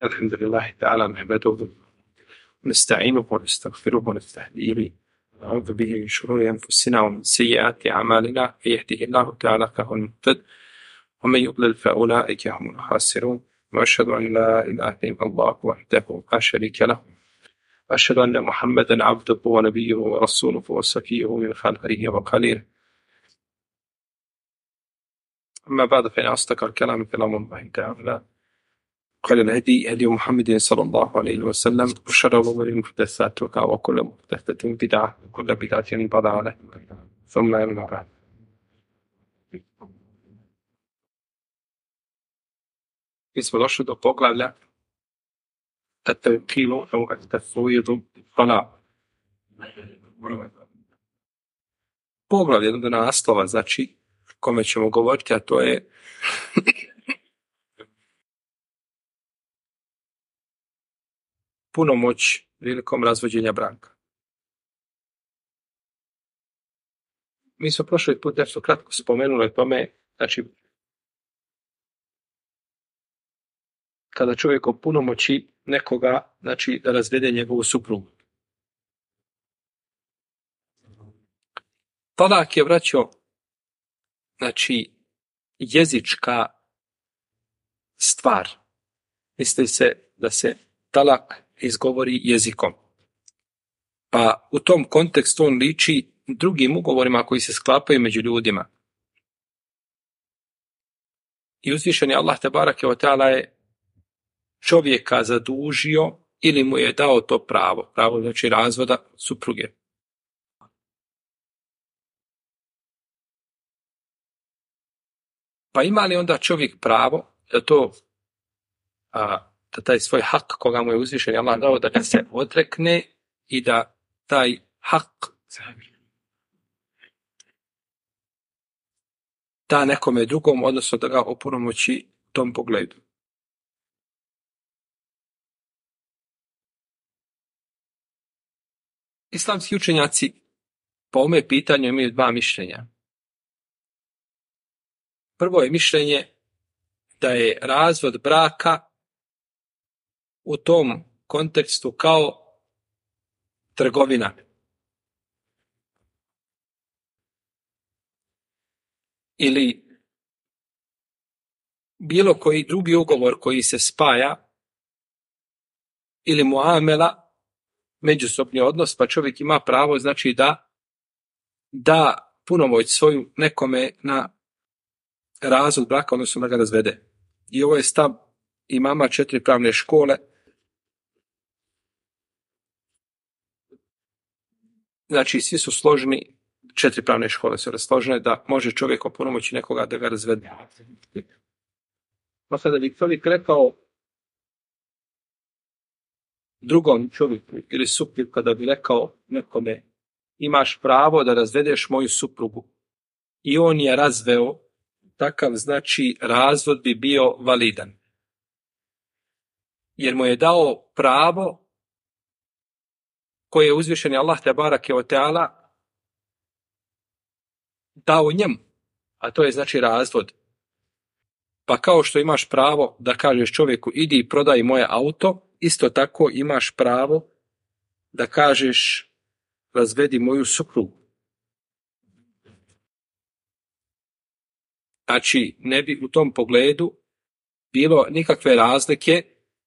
الحمد لله تعالى نحمده ونستعينه ونستغفره ونستهديه ونعوذ به من شرور أنفسنا ومن سيئات أعمالنا من يهده الله تعالى فهو المهتد ومن يضلل فأولئك هم الخاسرون وأشهد أن لا إله إلا الله وحده لا شريك له وأشهد أن محمدا عبده ونبيه ورسوله وصفيه من خلقه وخليله أما بعد فإن أصدق الكلام كلام الله تعالى خير الهدي هدي محمد صلى الله عليه وسلم وشر الأمور محدثاتها وكل محدثة بدعة وكل بدعة ضلالة ثم أما بعد. Mi smo došli do poglavlja التوكيل أو التفويض طلاق. Poglavlje do naslova, znači, kome ćemo govoriti, a to je punomoć prilikom razvođenja braka. Mi smo prošli put nešto kratko spomenuli o tome, znači, kada čovjek opunomoći nekoga, znači, da razvede njegovu suprugu. Talak je, braćo, znači, jezička stvar. Misli se da se talak izgovori jezikom. Pa u tom kontekstu on liči drugim ugovorima koji se sklapaju među ljudima. I uzvišeni Allah tebareke ve taala je čovjeka zadužio ili mu je dao to pravo znači razvoda supruge. Pa ima li onda čovjek pravo da to da taj svoj hak koga mu je uzvišen Allah dao da ga se odrekne i da taj hak da nekome drugom, odnosno da ga opunomoći u tom pogledu. Islamski učenjaci po ovome pitanju imaju dva mišljenja. Prvo je mišljenje da je razvod braka u tom kontekstu kao trgovina. Ili bilo koji drugi ugovor koji se spaja ili muamela, međusobni odnos, pa čovjek ima pravo, znači da punomoć svoju nekome na razvod braka, odnosno da ga razvede. I ovo je stav imama 4 pravne škole. Znači, svi su složni, 4 pravne škole su složene da može čovjek opunomoći nekoga da ga razvede. Pa sada bi čovjek rekao drugom čovjeku ili suprugu, kada bi rekao nekome imaš pravo da razvedeš moju suprugu i on je razveo, takav znači razvod bi bio validan. Jer mu je dao pravo koje je uzvišeni Allah tebareke ve taala dao njemu, a to je znači razvod. Pa kao što imaš pravo da kažeš čovjeku idi i prodaj moje auto, isto tako imaš pravo da kažeš razvedi moju suprugu. Znači, ne bi u tom pogledu bilo nikakve razlike,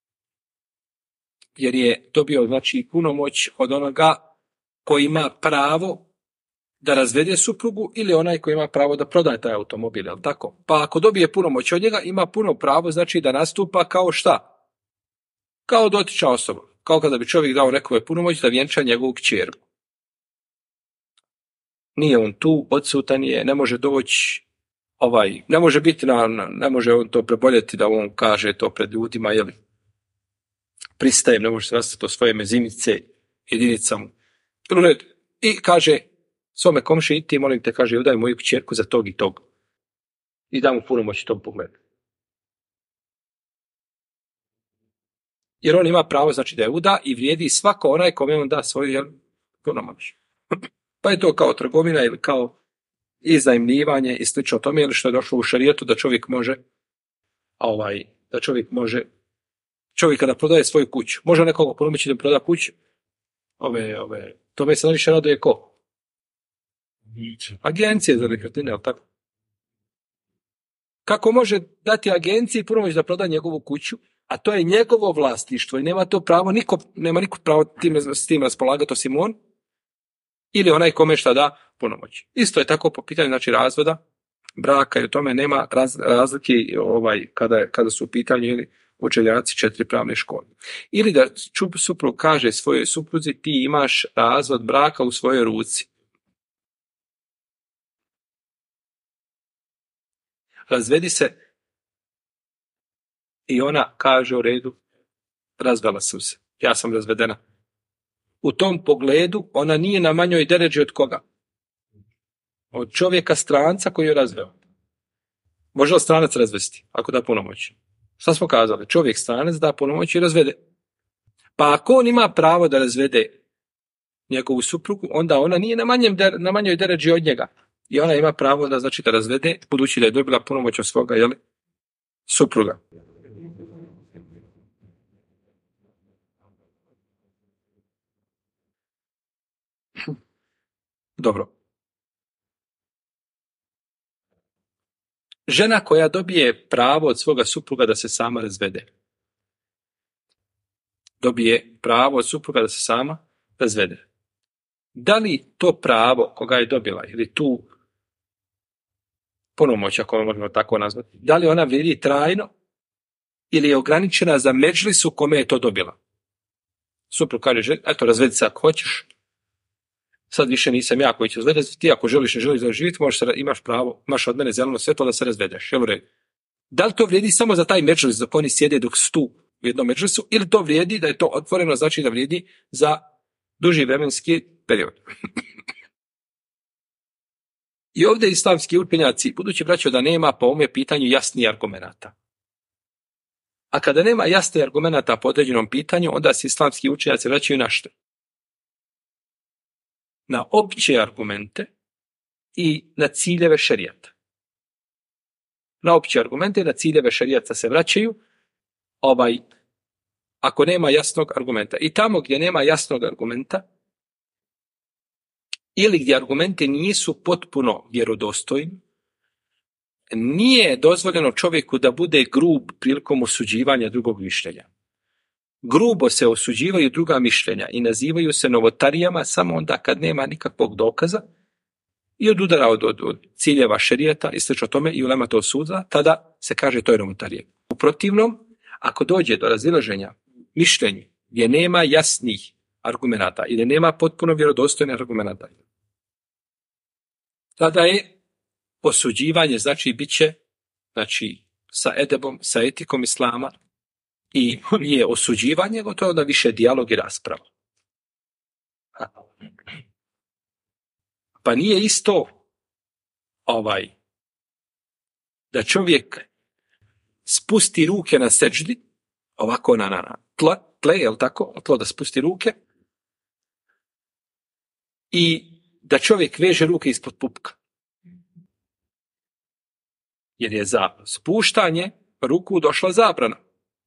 jer je dobio znači punomoć od onoga koji ima pravo da razvede suprugu ili onaj koji ima pravo da prodaje taj automobil, jel tako? Pa ako dobije punomoć od njega, ima puno pravo znači da nastupa kao šta? Kao dotična osoba. Kao kada bi čovjek dao nekome punomoć da vjenča njegovu kćerku. Nije on tu, odsutan je, ne može doći, ne može biti, ne može on to preboljeti da on kaže to pred ljudima, jel? Pristajem, ne može se rastati to svoje mezimice, jedinicama. I kaže svome komši, ti molim te, kaže, udaj moju kćerku za tog i tog. I da mu punomoć u tom pogledu. Jer on ima pravo, znači da je uda i vrijedi svako onaj kome on da svoju punomoć. Pa je to kao trgovina ili kao iznajmljivanje i slično tome, ili što je došlo u šarijetu da čovjek može Čovjek kada prodaje svoju kuću, može nekoga ponumeći da proda kuću? Tome se najviše raduje ko? Agencije za nekretnine, ali tako? Kako može dati agenciji pomoć da proda njegovu kuću, a to je njegovo vlasništvo i nema to pravo, nema niko pravo s tim raspolagati osim on ili onaj kome šta da punomoć. Isto je tako po pitanju znači razvoda, braka i u tome nema razlike kada su u pitanju učenjaci 4 pravne škole. Ili da suprug kaže svojoj supruzi ti imaš razvod braka u svojoj ruci. Razvedi se i ona kaže u redu, razvela sam se, ja sam razvedena. U tom pogledu ona nije na manjoj deređi od koga? Od čovjeka stranca koji je razveo. Može li stranac razvesti ako da punomoć? Šta smo kazali? Čovjek stranac da punomoć i razvede. Pa ako on ima pravo da razvede njegovu suprugu, onda ona nije na manjoj deređi od njega. I ona ima pravo da znači da razvede, budući da je dobila punomoć od svoga supruga. Dobro. Žena koja dobije pravo od svoga supruga da se sama razvede. Dobije pravo od supruga da se sama razvede. Da li to pravo koga je dobila ili tu punomoć, ako možemo tako nazvati, da li ona vrijedi trajno ili je ograničena za medžlis u kome je to dobila? Suprug kaže, eto, razvedi se ako hoćeš, sad više nisam ja koji će razvedeti, ti ako želiš, ne želiš da živjeti, imaš pravo, imaš od mene zeleno svjetlo da se razvedeš. Da li to vrijedi samo za taj medžlis dok oni sjede dok su tu u jednom medžlisu, ili to vrijedi da je to otvoreno, znači da vrijedi za duži vremenski period? I ovdje islamski učenjaci, budući braćo da nema po ovome pitanju jasnih argumenata. A kada nema jasnih argumenata po određenom pitanju, onda se islamski učenjaci vraćaju na što? Na opće argumente i na ciljeve šerijata. Na opće argumente i na ciljeve šerijata se vraćaju ako nema jasnog argumenta. I tamo gdje nema jasnog argumenta ili gdje argumenti nisu potpuno vjerodostojni, nije dozvoljeno čovjeku da bude grub prilikom osuđivanja drugog mišljenja. Grubo se osuđivaju druga mišljenja i nazivaju se novotarijama samo onda kad nema nikakvog dokaza i odudara od ciljeva šerijata i slično tome i ulema to osuda, tada se kaže to je novotarije. U protivnom, ako dođe do razilaženja mišljenja gdje nema jasnih argumenata ili nema potpuno vjerodostojnih argumenata, tada je osuđivanje, znači bit će sa edebom, sa etikom islama i je osuđivanje gotovo da više dijalog i rasprava. Pa nije isto da čovjek spusti ruke na seđdi, ovako na tle, jel tako? Tlo da spusti ruke i da čovjek veže ruke ispod pupka. Jer je za spuštanje ruku došla zabrana.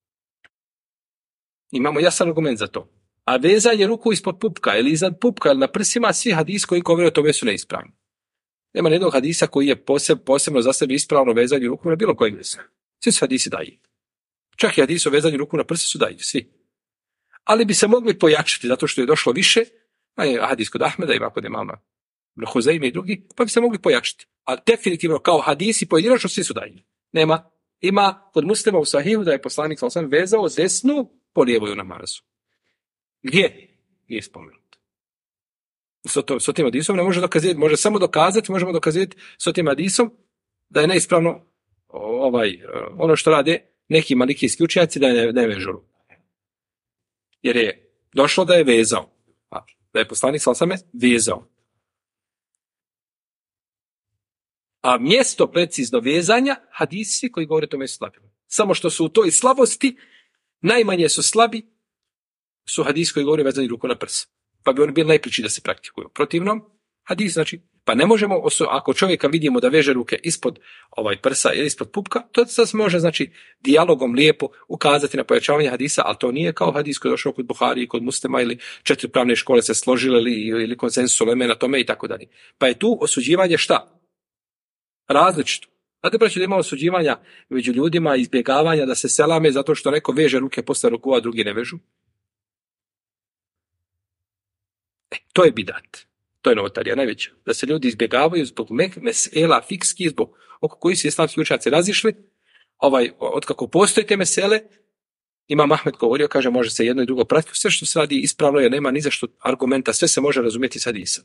Imamo jasan argument za to. A vezanje ruku ispod pupka ili iznad pupka ili na prsima, svi hadisi koji govore o tome su neispravni. Nema nijednog hadisa koji je posebno za sebe ispravno vezanje ruku na bilo kojeg mjestu. Svi su hadisi daji. Čak i hadisi o vezanju ruku na prsi su daji, svi. Ali bi se mogli pojačati zato što je došlo više, hadis kod Ahmeda ima kod imama Huzeime i drugi, pa bi se mogli pojačati. A definitivno kao hadisi pojedinačno svi su daji. Nema. Ima kod Muslima u Sahihu da je poslanik sallallahu alejhi ve sellem vezao desnu po lijevoj u namazu. Gdje? Nije spomenuto. S tim hadisom ne može dokazati, možemo dokazati s tim hadisom da je neispravno ono što rade neki malikijski učenjaci da ne vežu ruku. Jer je došlo da je vezao. Da je poslanik sallallahu alejhi ve sellem vezao. A mjesto precizno vezanja, hadisi koji govore o tome su slabi. Samo što su u toj slabosti, najmanje su slabi, su hadisi koji govore o vezanju ruku na prsa. Pa bi oni bili najpriči da se praktikuju. Protivnom, Hadis, znači, pa ne možemo, ako čovjeka vidimo da veže ruke ispod prsa ili ispod pupka, to se može, znači, dijalogom lijepo ukazati na pojačavanje hadisa, ali to nije kao hadis koji je došao kod Buhari i kod Muslima ili 4 pravne škole se složile ili konsensus uleme na tome i tako dalje. Pa je tu osuđivanje šta? Različito. Znate, braći, da ima osuđivanja među ljudima, izbjegavanja da se selame zato što neko veže ruke posle ruku, a drugi ne vežu. To je bidat. To je novotarija najveća. Da se ljudi izbjegavaju zbog mesela fikski, zbog oko koji su islamski učenjaci razišli. Otkako postoje te mesele, Imam Ahmed govorio, kaže, može se jedno i drugo pratiti. Sve što se radi ispravno je, nema ni za što argumenta, sve se može razumjeti s hadisom.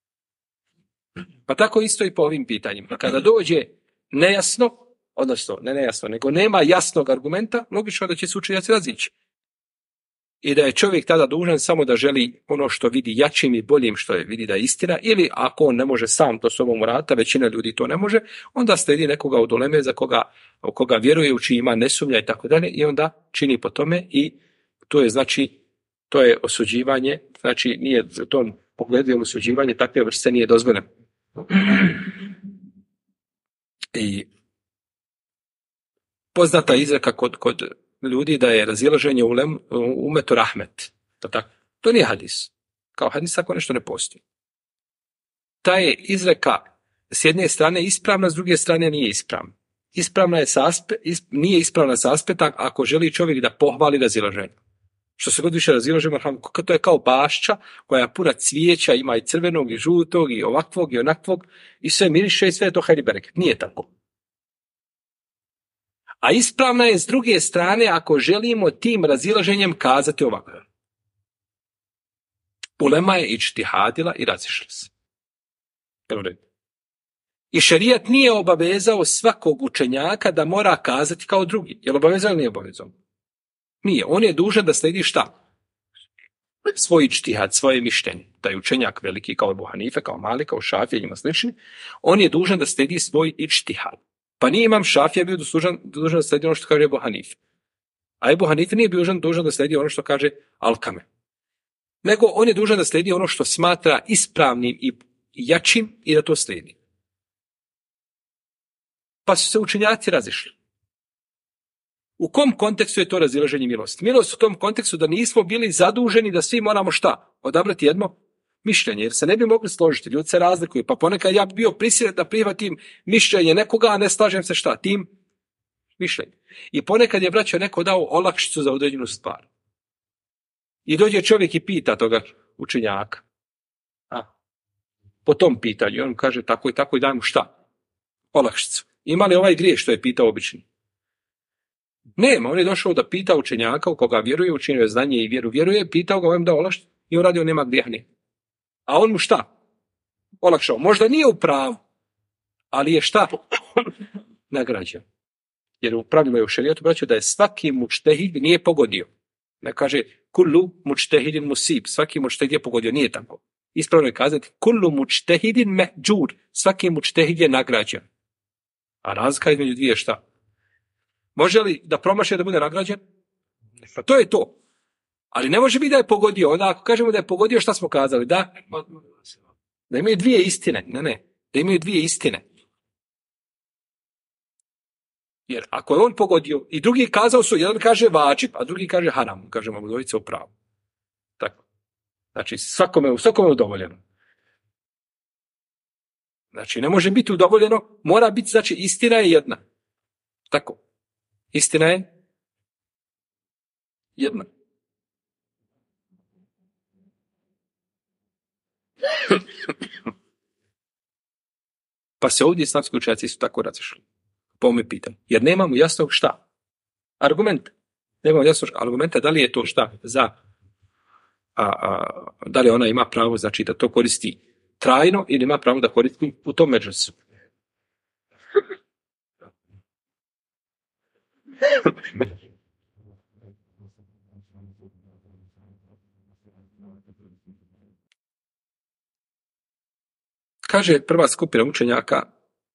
Pa tako isto i po ovim pitanjima. Kada dođe nejasno, odnosno ne nejasno, nego nema jasnog argumenta, logično da će se učenjaci razići. I da je čovjek tada dužan samo da želi ono što vidi jačim i boljim, što je vidi da je istina, ili ako on ne može sam to sobom uraditi, većina ljudi to ne može, onda slijedi nekoga od uleme za koga vjeruje, u čiji ima ne sumnja i tako dalje, i onda čini po tome, i to je, znači, to je osuđivanje, znači nije u tom pogledu osuđivanje takve vrste nije dozvoljeno. I poznata izreka kod ljudi da je razilaženje u umetu rahmet. To nije hadis. Kao hadis ako nešto ne postoji. Ta je izreka s jedne strane ispravna, s druge strane nije ispravna. Nije ispravna sa aspekta ako želi čovjek da pohvali razilaženje. Što se god više razilažemo, to je kao bašća koja je puna cvijeća, ima i crvenog i žutog i ovakvog i onakvog i sve miriše i sve je to hajri bereket. Nije tako. A ispravna je s druge strane ako želimo tim razilaženjem kazati ovako. Ulema je ičtihadila i razišla se. I šerijat nije obavezao svakog učenjaka da mora kazati kao drugi. Je li obavezao ili nije obavezao? Nije. On je dužan da slijedi šta? Svoj ičtihad, svoje mišljenje. Taj učenjak veliki kao Ebu Hanife, kao Malik, kao Šafija i njima slični, on je dužan da slijedi svoj ičtihad. Pa nije Imam Šafija bio dužan da slijedi ono što kaže Ebu Hanife. A Ebu Hanife nije bio dužan da slijedi ono što kaže Alkame. Nego on je dužan da slijedi ono što smatra ispravnim i jačim i da to slijedi. Pa su se učenjaci razišli. U kom kontekstu je to razilaženje milosti? Milost u tom kontekstu da nismo bili zaduženi da svi moramo šta? Odabrati jedno mišljenje, jer se ne bi mogli složiti. Ljudi se razlikuju, pa ponekad ja bi bio prisiljen da prihvatim mišljenje nekoga, a ne slažem se šta? Tim mišljenjem. I ponekad je, braćo, neko dao olakšicu za određenu stvar. I dođe čovjek i pita toga učenjaka. Po tom pitanju. On kaže tako i tako i daj mu šta? Olakšicu. Ima li ovaj grijeh što je pitao obični? Nema, on je došao da pita učenjaka u koga vjeruje, učinio je znanje i vjeruje, pitao ga, on da olakšicu i on radio nema grijeha. A on mu šta? Olakšao. Možda nije u pravu, ali je šta? Nagrađen. Jer u pravilu je u šerijatu, braćo, da je svaki mučtehid nije pogodio. Ne kaže kullu mučtehidin musib, svaki mučtehid je pogodio, nije tako. Ispravno je kazati kullu mučtehidin mehđur, svaki mučtehid je nagrađen. A razlika između dvije šta? Može li da promaše da bude nagrađen? Pa to je to. Ali ne može biti da je pogodio. Onda ako kažemo da je pogodio, šta smo kazali? Da imaju dvije istine. Ne. Da imaju dvije istine. Jer ako je on pogodio i drugi kazao su, jedan kaže vađib, a drugi kaže haram. Kažemo mu dvojice u pravu. Tako. Znači svakome udovoljeno. Znači ne može biti udovoljeno, mora biti, znači istina je jedna. Tako. Istina je jedna. Pa se ovdje islamski učenjaci su tako razišli. Po ovome pitanju. Jer nemamo jasnog šta? Argumenta. Nemamo jasnog argumenta da li je to šta za da li ona ima pravo, znači da to koristi trajno ili ima pravo da koristi u tom međusu. Kaže prva skupina učenjaka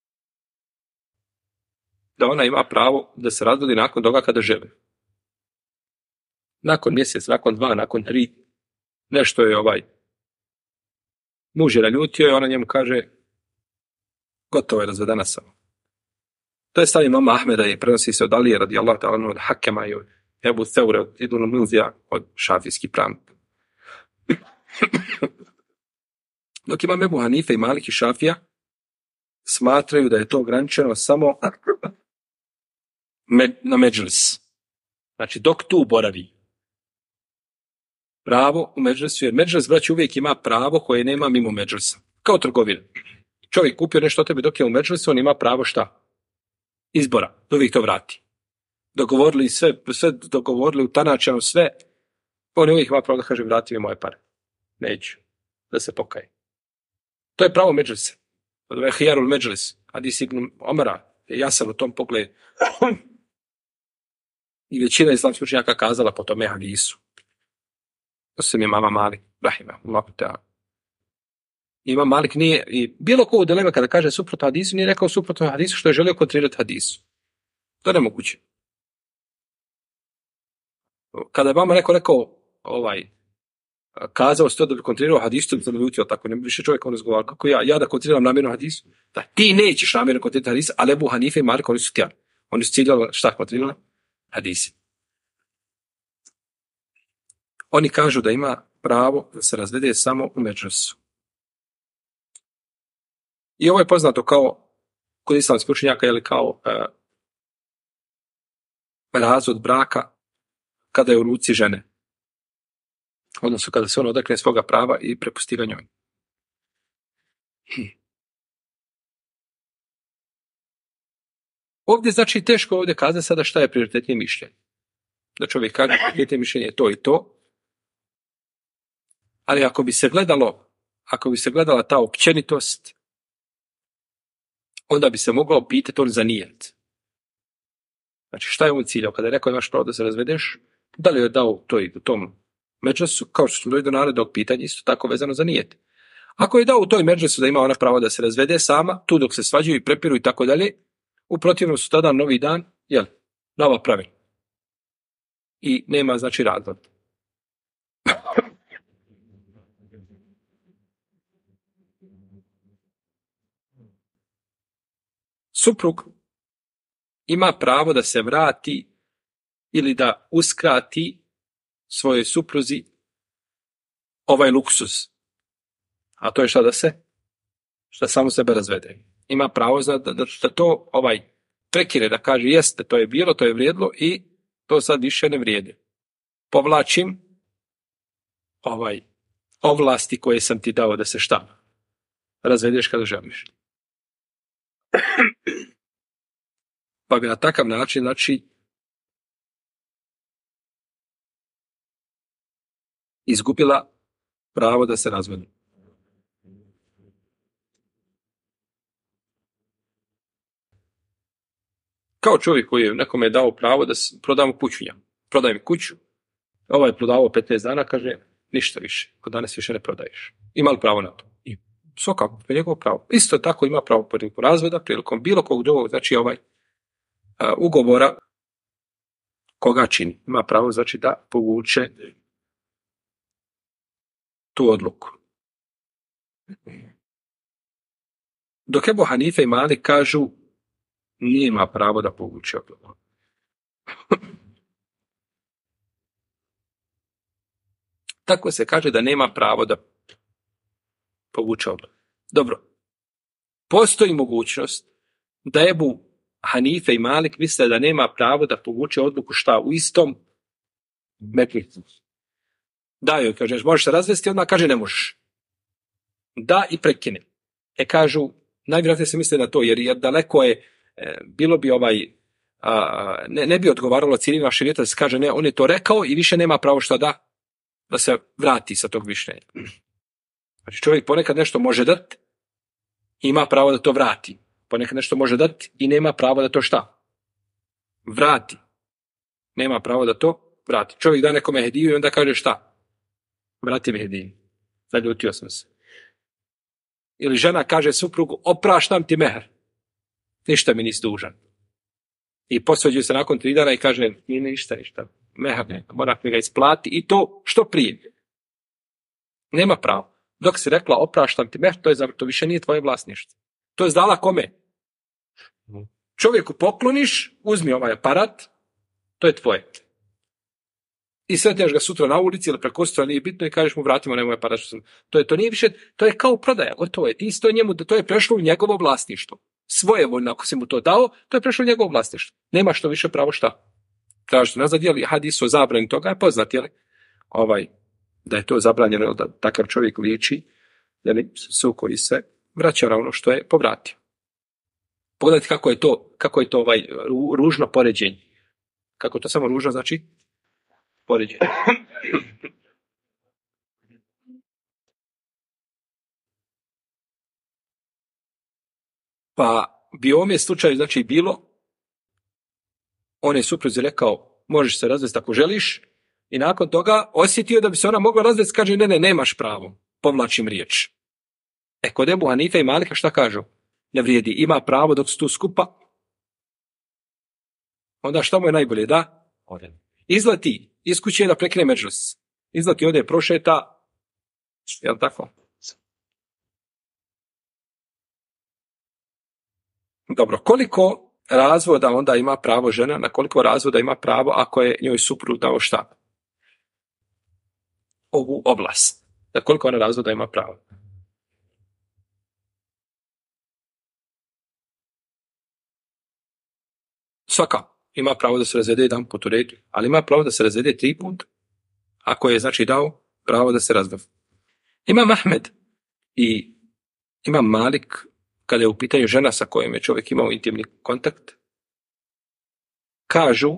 da ona ima pravo da se razvodi nakon toga kada želi. Nakon mjesec, nakon 2, nakon 3, nešto je Muž je naljutio i ona njemu kaže gotovo je, razvedena sam. To je stav imama Ahmeda i prenosi se od Alije radijallahu ta'ala anhu, od Hakema i od Ebu Theure, od Ibn Milzija, od šafijskih pravnika. Dok imam Ebu Hanife i Malik i Šafija smatraju da je to ograničeno samo na medžlis. Znači, dok tu boravi. Pravo u medžlisu, jer medžlis, braći, uvijek ima pravo koje nema mimo medžlisa. Kao trgovina. Čovjek kupio nešto od tebe dok je u medžlisu, on ima pravo šta? Izbora. Da uvijek to vrati. Dogovorili sve dogovorili u tanačanu sve, on uvijek ima pravo da kaže vrati mi moje pare. Neću. Da se pokaje. To je pravo medžlisa. Od ove hijarul medžlis. Hadis ibn Omara je jasan u tom pogledu. I većina islamskih učenjaka kazala po tome hadisu. To se mi je mama Malik, rahimahullahu ta'ala. Imam Malik nije, i bilo ko u dilema kada kaže suprotno hadisu, nije rekao suprotno hadisu što je želio kontrirati hadisu. To je nemoguće. Kada je vama neko rekao, kazao ste da bi kontrirao hadisu, to bi se naljutio tako, ne bi više čovjek on razgovarao, kako ja da kontriram namjerno hadisu. Da, ti nećeš namjerno kontrirati hadisu, ali Ebu Hanife i Malik, oni su htjeli. Oni su ciljali šta kontrirali? Hadisi. Oni kažu da ima pravo da se razvede samo u medžlisu. I ovo je poznato kao kod islamskih učenjaka, je li kao razvod braka kada je u ruci žene. Odnosno kada se on odrekne svoga prava i prepusti ga njoj. Ovdje znači teško ovdje kazati sada šta je prioritetnije mišljenje. Da čovjek kaže prioritetnije mišljenje je to i to. Ali ako bi se gledala ta općenitost, onda bi se mogao pitati on za nijet. Znači šta je on ciljao? Kada je rekao imaš pravo da se razvedeš, da li je dao to i u tom medžlisu, kao što smo došli do narednog pitanja, isto tako vezano za nijet. Ako je dao u toj medžlisu da ima ona pravo da se razvede sama, tu dok se svađaju i prepiru i tako dalje, u protivnom su tada novi dan, nova pravila. I nema znači razlog. Suprug ima pravo da se vrati ili da uskrati svojoj supruzi ovaj luksuz. A to je šta samo sebe razvede. Ima pravo da to prekine, da kaže jeste, to je bilo, to je vrijedilo i to sad više ne vrijedi. Povlačim ovlasti koje sam ti dao da se šta? Razvedeš kada želiš. Pa bi na takav način, znači, izgubila pravo da se razvede. Kao čovjek koji je nekome dao pravo da prodamo kuću njemu. Prodaj mi kuću. Ovaj je prodavao 15 dana, kaže, ništa više. Kod danas više ne prodaješ. Ima li pravo na to? I svakako, to je njegovo pravo. Isto tako ima pravo prilikom razvoda, prilikom bilo kog drugog, znači ugovora koga čini. Ima pravo, znači, da povuče tu odluku. Dok Ebu Hanife i Malik kažu nema pravo da povuče odluku. Tako se kaže da nema pravo da povuče odluku. Dobro. Postoji mogućnost da Ebu Hanife i Malik misle da nema pravo da povuče odluku šta u istom medžlisu. Da joj kažeš možeš se razvesti, onda kaže ne možeš. Da i prekine. Kažu, najvjerojatnije se misle na to, jer daleko je, bilo bi ne bi odgovaralo ciljima šerijata da se kaže ne, on je to rekao i više nema pravo šta da se vrati sa tog mišljenja. Znači čovjek ponekad nešto može dati, ima pravo da to vrati. Ponekad nešto može dati i nema pravo da to šta? Vrati. Nema pravo da to vrati. Čovjek da nekome hediju i onda kaže šta? Vrati mi hediju. Zaljutio sam se. Ili žena kaže suprugu, opraštam ti mehr. Ništa mi nisi dužan. I posvađaju se nakon 3 dana i kaže, ništa. Mehr, moram mi ga isplati i to što prije. Nema pravo. Dok si rekla opraštam ti mehur, to više nije tvoje vlasništvo. To je dala kome? Čovjeku pokloniš, uzmi ovaj aparat, to je tvoje. I sretneš ga sutra na ulici ili preko sutra, nije bitno, i kažeš mu vratimo na moj aparat. To nije više, to je kao prodaja, gotovo je. Ti isto njemu, to je prešlo u njegovo vlasništvo. Svojevoljno, ako si mu to dao, to je prešlo u njegovo vlasništvo. Nema što više pravo šta. Tražite nazad, jeli hadis o zabrani toga je poznat, jeli? Da je to zabranjeno, da takav čovjek liči, jeli, su koji se vraća na ono što je povratio. Pogledajte kako je to ružno poređenje. Kako to samo ružno znači? Poređenje. Pa bi u ovome slučaju znači bilo, on je supruzi rekao, možeš se razvesti ako želiš, i nakon toga osjetio da bi se ona mogla razvesti, kaže ne, nemaš pravo, povlačim riječ. Kod Ebu Hanife i Malika šta kažu? Ne vrijedi, ima pravo dok su tu skupa. Onda šta mu je najbolje, da? Izleti iz kuće da prekine medžlis. Izleti ovdje prošeta, jel tako? Dobro, koliko razvoda onda ima pravo žena, na koliko razvoda ima pravo ako je njoj suprug dao šta? Ovu oblast. Na koliko ona razvoda ima pravo? Svaka ima pravo da se razvede jedan put u redu, ali ima pravo da se razvede 3 puta, ako je znači dao pravo da se razvede. Imam Ahmed i Imam Malik, kada je u pitanju žena sa kojom je čovjek imao intimni kontakt, kažu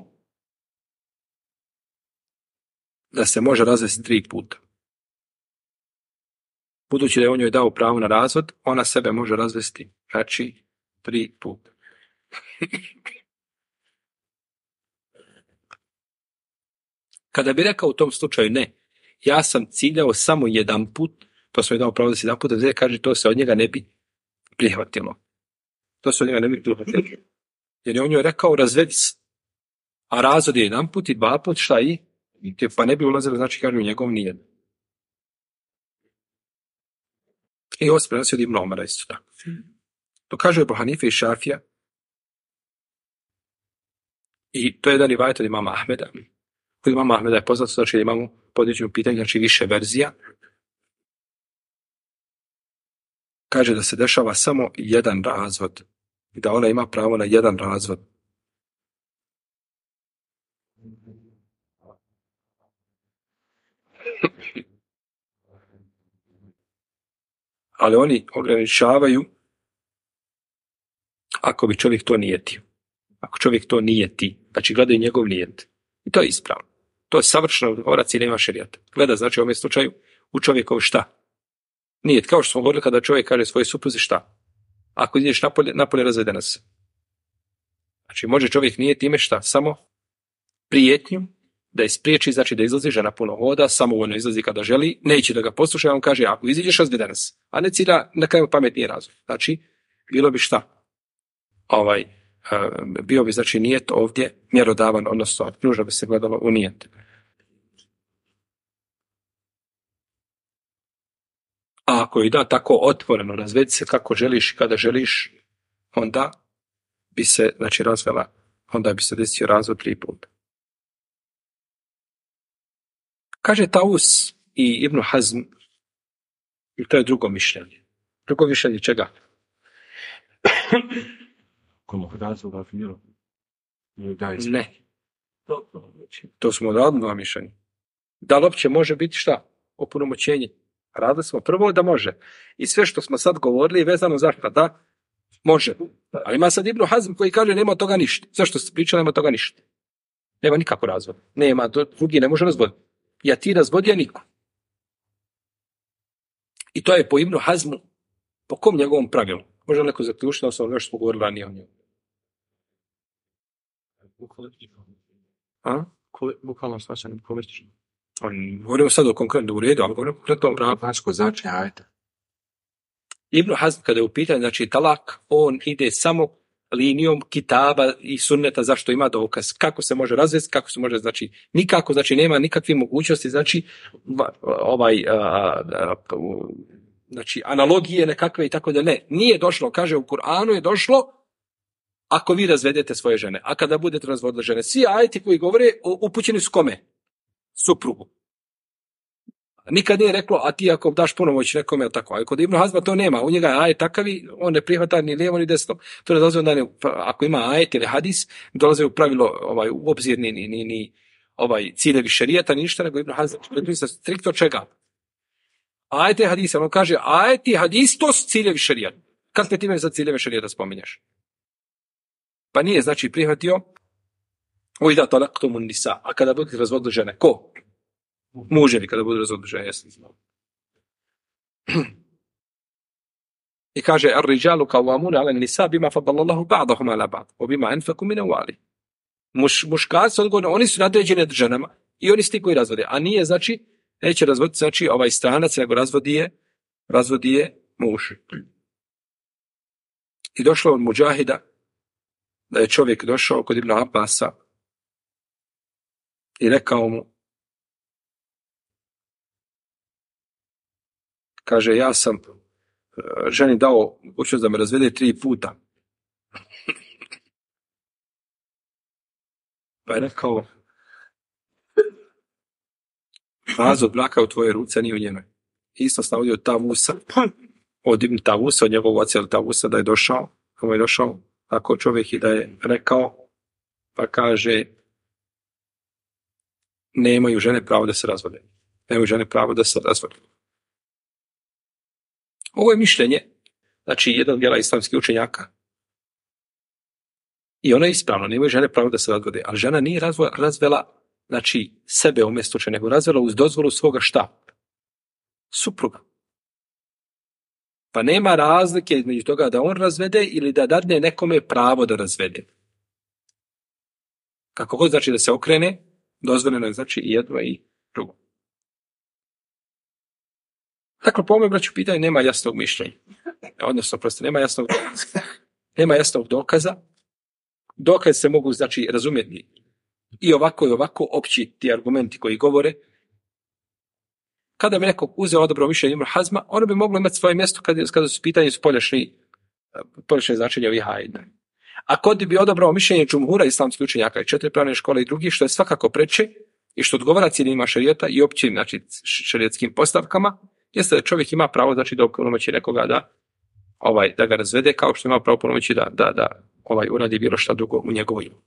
da se može razvesti 3 puta. Budući da je on joj dao pravo na razvod, ona sebe može razvesti, znači 3 puta. Kada bi rekao u tom slučaju ne, ja sam ciljao samo jedan put, pa sam joj dao pravo da se jedan put, kaže to se od njega ne bi prihvatilo. Jer je on joj rekao razvedi se, a razvod je jedan put i 2 put, šta i? Pa ne bi ulazilo, znači kaže u njegov nijedan. I ovo se prenosi od Ibn Omara isto tako. To kaže Ebu Hanife i Šafija, i to je jedan rivajet od imama Ahmeda. Kod imama Ahmeda je poznato, znači da imamo podređeno pitanje, znači više verzija. Kaže da se dešava samo jedan razvod i da ona ima pravo na jedan razvod. Ali oni ograničavaju ako bi čovjek to nijetio. Ako čovjek to nijeti, znači gledaju njegov nijet. I to je ispravno. To je savršeno, orac i nema šerijata. Gleda, znači u ovom slučaju, u čovjekovu šta? Nijet, kao što smo govorili kada čovjek kaže svoje supruzi šta? Ako ideš napolje razvedena se. Znači može čovjek nijeti ime šta? Samo prijetnju, da je spriječi, znači da izlazi, žena puno hoda, samovoljno izlazi kada želi, neće da ga posluša, on kaže ako iziđeš razvedena se. A ne cilja na kraju pametniji razvod. Znači, bilo bi šta? Bio bi znači nijet ovdje mjerodavan, odnosno nužno bi se gledalo u nijet. A ako i da tako otvoreno razvedi se kako želiš i kada želiš, onda bi se znači razvela, onda bi se desio razvod 3 puta. Kaže Taus i Ibn Hazm, i to je drugo mišljenje. Drugo mišljenje čega? Ne. To smo radili 2 mišljenja. Da li uopće može biti šta? Opunomoćenje. Radili smo prvo da može. I sve što smo sad govorili vezano zašto? Da može. Ali ima sad Ibn Hazm koji kaže nema toga ništa. Zašto se priča nema toga ništa? Nema nikako razvod. Nema, drugi ne može razvoditi. Ja ti razvodio niko. I to je po Ibn Hazmu, po kom njegovom pravilu? Može neko zaključiti, osnovno još smo govorili ranije o njemu. Bukvalno svačan politično. Govorimo sad o konkretnom u redu, ali govorimo konkretno o pravu. Značaj, ajde. Ibn Hazm kada je u pitanju, znači talak, on ide samo linijom kitaba i sunneta zašto ima dokaz. Kako se može razvesti, kako se može, znači, nikako, znači, nema nikakve mogućnosti, znači, znači, analogije nekakve i tako da ne. Nije došlo, kaže u Kur'anu je došlo ako vi razvedete svoje žene. A kada budete razvodili žene, svi ajeti koji govore upućeni su kome? Suprugu. Nikad nije reklo, a ti ako daš punomoć nekome, tako. A kod Ibn Hazma to nema. U njega je ajet takav i on ne prihvata ni lijevo ni desno. To ne dolazi da ako ima ajet ili hadis, dolaze u pravilo u obzir ni ciljevi šerijata, ni ništa, nego Ibn Hazma striktno čega? Ajet je hadis, on kaže, ajet i hadis, to su ciljevi šerijata. Kad te time za ciljeve šerijata spominješ? Pa nije, znači, prihvatio uida talaqtumun nisa, a kada budete razvodili žene, ko? Muževi kada budu razvodili žene, jesam znao. I kaže, ar-rijalu qawwamuna 'ala an-nisa bima faddala Allahu ba'dahum 'ala ba'd wa bima anfaqu min amwali. Muškarci odgovorni, oni su nadređeni nad ženama i oni su ti koji razvode, a nije, znači, neće razvoditi, znači, ovaj stranac, nego razvodi je muž. I došlo od Mudžahida da je čovjek došao kod Ibn Abbasa i rekao mu, kaže, ja sam ženi dao mogućnost da me razvede 3 puta. Pa je rekao, razvod braka u tvoje ruce, nije u njenoj. Isto stavio Tavusa, od Ibn Tavusa, od njegovog oca Tavusa, da je došao, kako je došao, tako čovjek i da je rekao, pa kaže, nemaju žene pravo da se razvode. Nemaju žene pravo da se razvode. Ovo je mišljenje, znači, jedan dijela islamskih učenjaka. I ono je ispravno, nemaju žene pravo da se razvode. Ali žena nije razvela, znači, sebe u mjestu slučaju, nego razvela uz dozvolu svoga šta? Supruga. Pa nema razlike između toga da on razvede ili da dadne nekome pravo da razvede. Kako god znači da se okrene, dozvoljeno je znači i jedno i drugo. Dakle, po ovome, braću, pitanje nema jasnog mišljenja. Odnosno, prosto, nema jasnog dokaza. Dokaz se mogu, znači, razumjeti i ovako opći ti argumenti koji govore. Kada bi neko uzeo odabrao mišljenje Ibn Hazma, ono bi moglo imati svoje mjesto kada su pitanje spoljašnje značenja ovih ajeta. A kod bi odabrao mišljenje džumhura islamskih učenjaka i 4 pravne škole i drugih, što je svakako preče i što odgovara ciljima šerijata i općim, znači, šerijatskim postavkama, jeste da čovjek ima pravo, znači, da opunomoći nekoga da ga razvede, kao što ima pravo opunomoći da uradi bilo šta drugo u njegovu ime.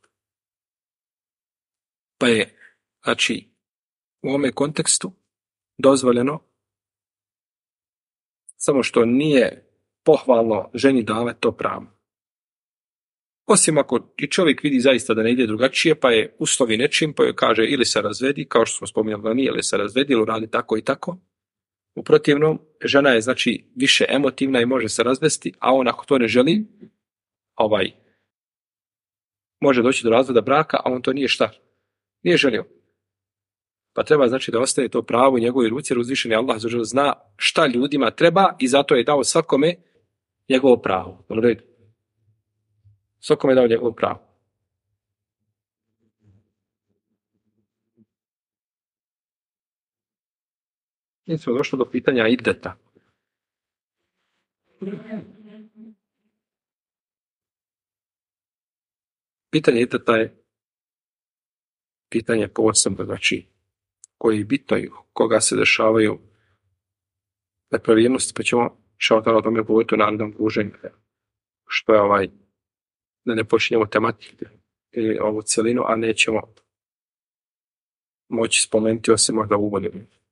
Pa je, znači, u ovome kontekstu dozvoljeno, samo što nije pohvalno ženi davati to pravo. Osim ako i čovjek vidi zaista da ne ide drugačije, pa je uslovi nečim, pa je kaže ili se razvedi, kao što smo spominjali da nije, ili se razvedi, ili radi tako i tako. U protivnom, žena je, znači, više emotivna i može se razvesti, a on ako to ne želi, može doći do razvoda braka, a on to nije šta? Nije želio. Pa treba, znači, da ostaje to pravo u njegovoj ruci, jer uzvišeni Allah zna šta ljudima treba i zato je dao svakome njegovo pravo. Svakome je dao njegovo pravo. Mi smo došli do pitanja iddeta. Pitanje iddeta je pitanje posebno, znači, koji je bitno i koga se dešavaju nepravilnosti, pa ćemo o tome govoriti u narednom druženju, što je da ne počinjemo tematike ili ovu celinu, a nećemo moći spomenuti osim možda uvoditi.